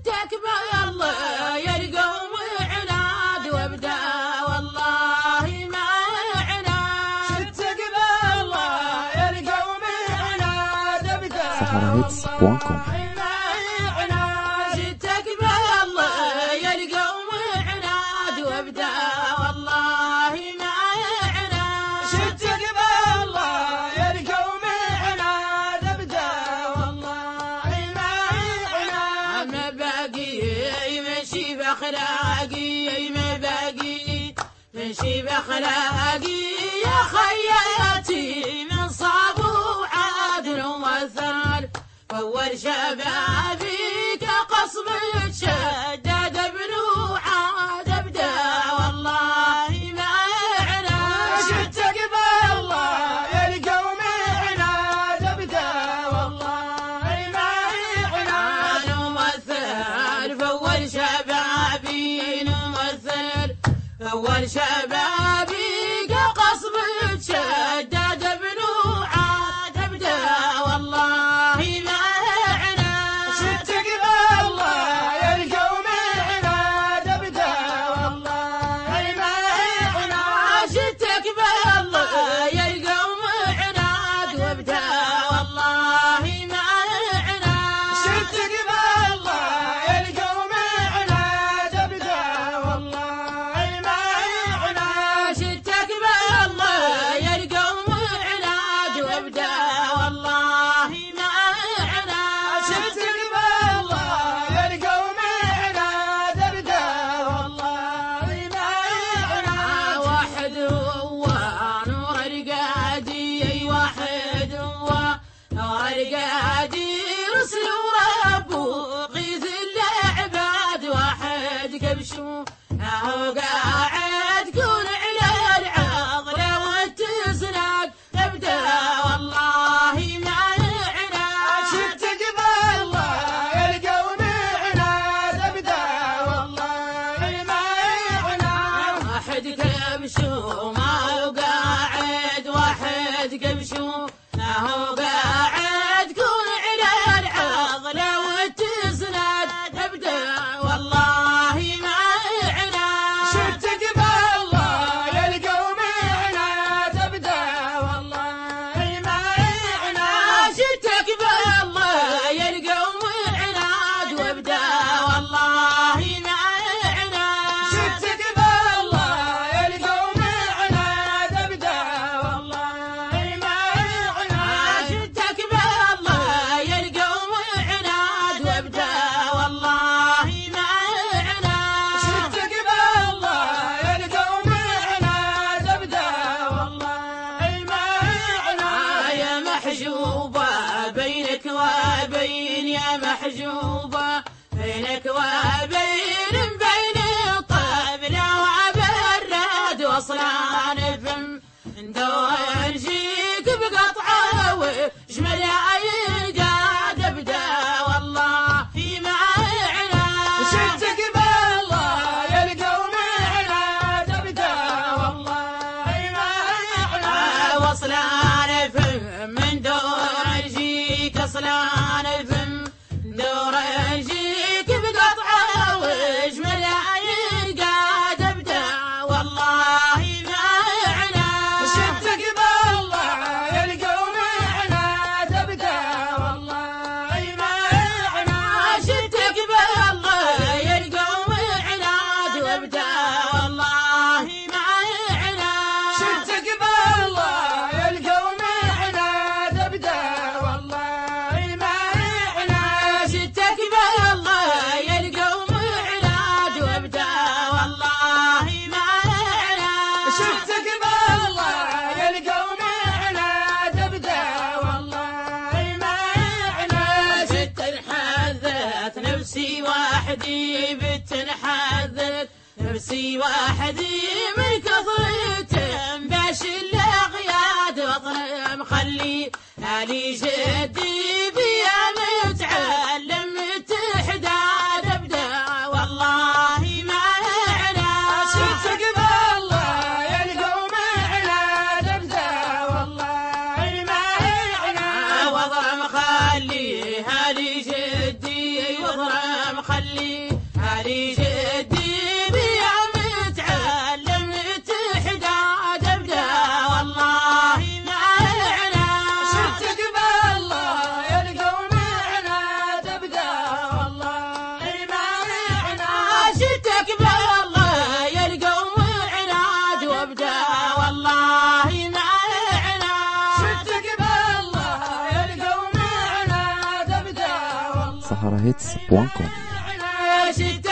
شتك بالله يا القوم عناد وابدا والله ما عناد شتك بالله يا القوم عناد ابدا saharahits.com شتك بالله يا القوم عناد وابدا والله ما عناد شتك بالله يا القوم عناد ابدا والله ما عناد ما باقي مشي باخلاقي ما باقي مشي باخلاقي يا خياتي من صاب وعادل ومثال فول شبابي كقصب شداد ابن عاد ابدا والله ما عناد شتك بالله يا القوم عناد ابدا والله ما عناد نمثل فول شبابي نمثل فول شبابي كقصب شداد ابن عاد ابدا والله ما عناد شتك بالله يا القوم عناد ابدا والله ما عناد شتك بالله يا القوم عناد وابدا والله ما عناد شتك بالله يا القوم عناد ابدا والله ما عناد شتك بالله يا القوم عناد وابدا والله ما عناد شتك بالله يا القوم عناد ابدا والله ما عناد واحد هو نور القادي اي واحد هو نور القادي رسل وربه غيث العباد واحد كبشو هو قاعد كون على العضل والتسناق تبدا والله ما عناد شتك بالله يا القوم عناد ابدا والله ما عناد واحد كبشو ما هو قاعد واحد كبشو ما هو قاعد كون على العضل والتسناق تبدا والله ما عناد شتك بالله يا القوم عناد ابدا والله ما عناد شتك بالله يا القوم عناد وابدا والله ما عناد شتك بالله يا القوم عناد ابدا والله ما عناد شتك بالله يا القوم عناد وابدا والله ما عناد شتك بالله يا القوم عناد ابدا والله ما عناد يا محجوبة بينك وبين يا محجوبة بينك وبين الطبلة وبالراد وصلان فم ندور جيك بقطعة وجمل عين قاد ابدا والله ما عناد شتك بالله يا القوم عناد ابدا والله ما عناد وصلان فم من دور جيك اصلان فم دور جيك بقطعة وجمل عين قاد ابدا والله ما عناد شتك بالله يا القوم عناد ابدا والله ما عناد شتك بالله يا القوم عناد وابدا والله ما عناد شتك بالله يا القوم عناد ابدا والله ما عناد شتك بالله يا القوم عناد وابدا والله ما عناد شتك بالله يا القوم عناد ابدا والله ما عناد بتنحذت نفسي وحدي بتنحذت نفسي وحدي من كثرة باش الاغياد وطن مخلي علي جدي بيا متعلم تحداد ابدا والله ما عناد شتك بالله يا القوم عناد ابدا والله ما عناد وضع مخلي هالي جدي وضع مخلي hits.com.